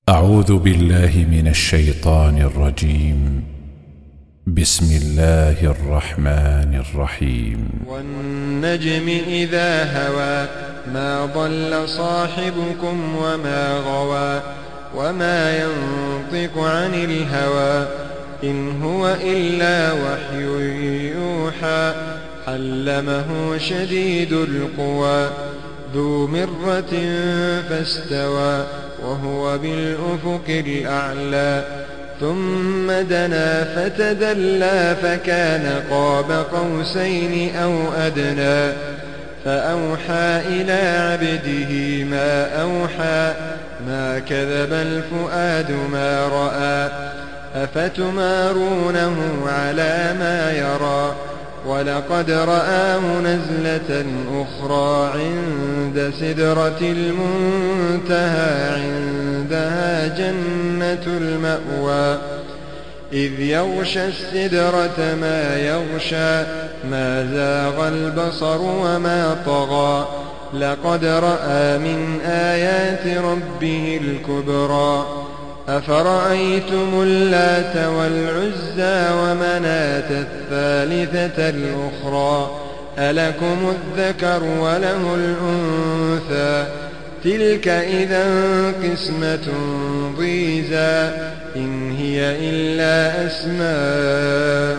أعوذ بالله من الشيطان الرجيم. بسم الله الرحمن الرحيم. والنجم إذا هوى ما ضل صاحبكم وما غوى وما ينطق عن الهوى إن هو إلا وحي يوحى علمه شديد القوى ذو مرة فاستوى وهو بالأفق الأعلى ثم دنا فتدلى فكان قاب قوسين أو أدنى فأوحى إلى عبده ما أوحى ما كذب الفؤاد ما رأى أفتمارونه على ما يرى ولقد رآه نزلة أخرى عند سدرة المنتهى عندها جنة المأوى إذ يغشى السدرة ما يغشى ما زاغ البصر وما طغى لقد رأى من آيات ربه الكبرى أفرأيتم اللات والعزى ومناة الثالثة الأخرى ألكم الذكر وله الأنثى تلك إذا قسمة ضيزى إن هي إلا أسماء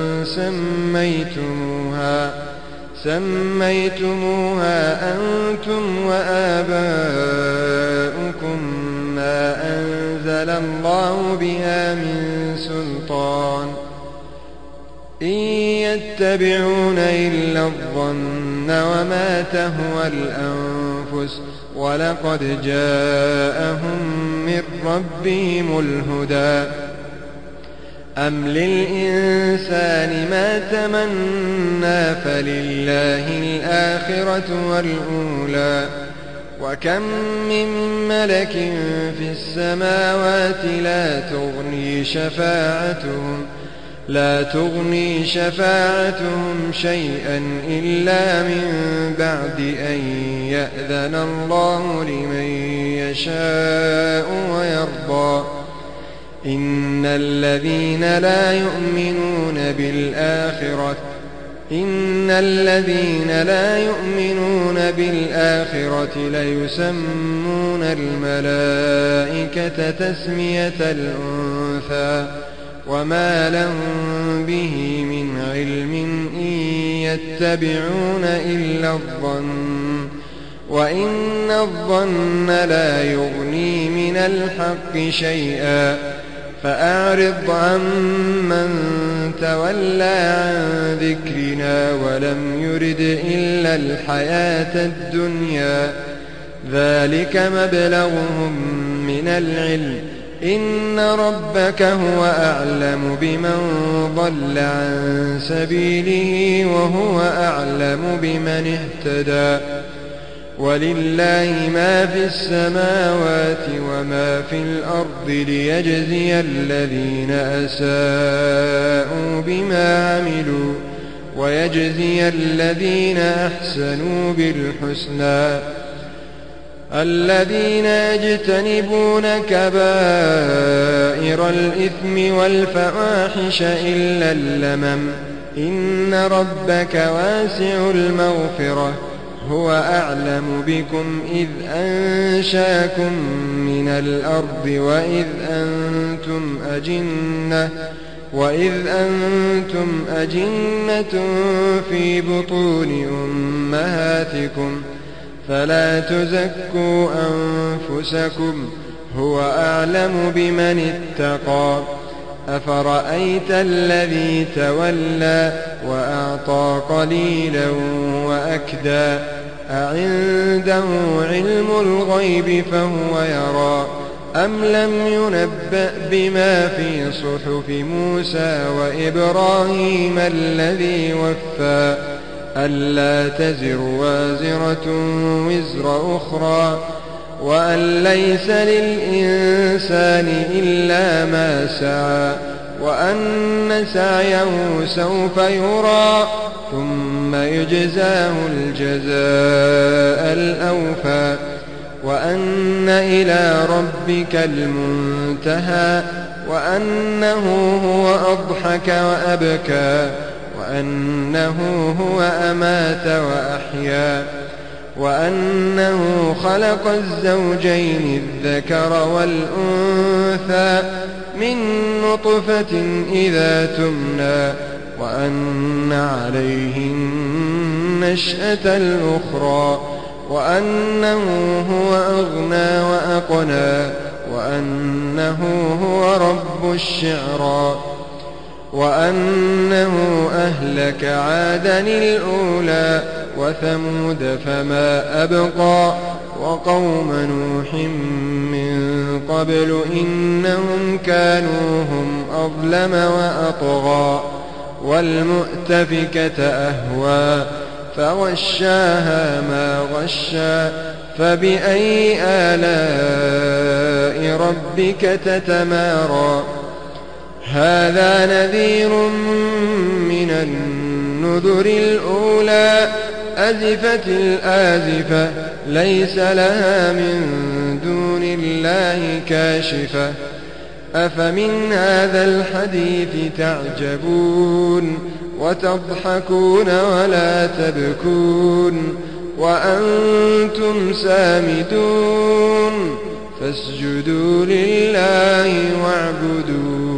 سميتموها أنتم وآباؤكم ما أنزل الله بها من سلطان إن يتبعون إلا الظن وما تهوى الأنفس ولقد جاءهم من ربهم الهدى أم للإنسان ما تمنى فلله الآخرة والأولى وكم من ملك في السماوات لا تغني شفاعتهم شيئا إلا من بعد أن يأذن الله لمن يشاء ويرضى إن الذين لا يؤمنون بالآخرة ليسمون الملائكة تسمية الأنثى وما لهم به من علم إن يتبعون إلا الظن وإن الظن لا يغني من الحق شيئا فأعرض عمن تولى عن ذكرنا ولم يرد إلا الحياة الدنيا ذلك مبلغهم من العلم إن ربك هو أعلم بمن ضل عن سبيله وهو أعلم بمن اهتدى ولله ما في السماوات وما في الأرض ليجزي الذين أساءوا بما عملوا ويجزي الذين أحسنوا بالحسنى الذين يجتنبون كبائر الإثم والفواحش إلا اللمم إن ربك واسع المغفرة هو أعلم بكم إذ أنشاكم من الأرض وإذ أنتم أجنة في بطون أمهاتكم فلا تزكوا أنفسكم هو أعلم بمن اتقى أفرأيت الذي تولى وأعطى قليلا وأكدى أعنده علم الغيب فهو يرى أم لم ينبأ بما في صحف موسى وإبراهيم الذي وفى ألا تزر وازرة وزر أخرى وأن ليس للإنسان إلا ما سعى وأن سعيه سوف يرى ثم يجزاه الجزاء الأوفى وأن إلى ربك المنتهى وأنه هو أضحك وأبكى وأنه هو أمات وأحيا وأنه خلق الزوجين الذكر والأنثى من نطفة إذا تمنى وأن عليه النشأة الأخرى وأنه هو أغنى وأقنى وأنه هو رب الشعرى وأنه أهلك عادا الأولى وثمود فما أبقى وقوم نوح من قبل إنهم كانوا هم أظلم وأطغى والمؤتفكة أهوى فغشاها ما غشى فبأي آلاء ربك تتمارى هذا نذير من النذر الأولى أزفت الآزفة ليس لها من دون الله كاشفة أفمن هذا الحديث تعجبون وتضحكون ولا تبكون وأنتم سامدون فاسجدوا لله واعبدوا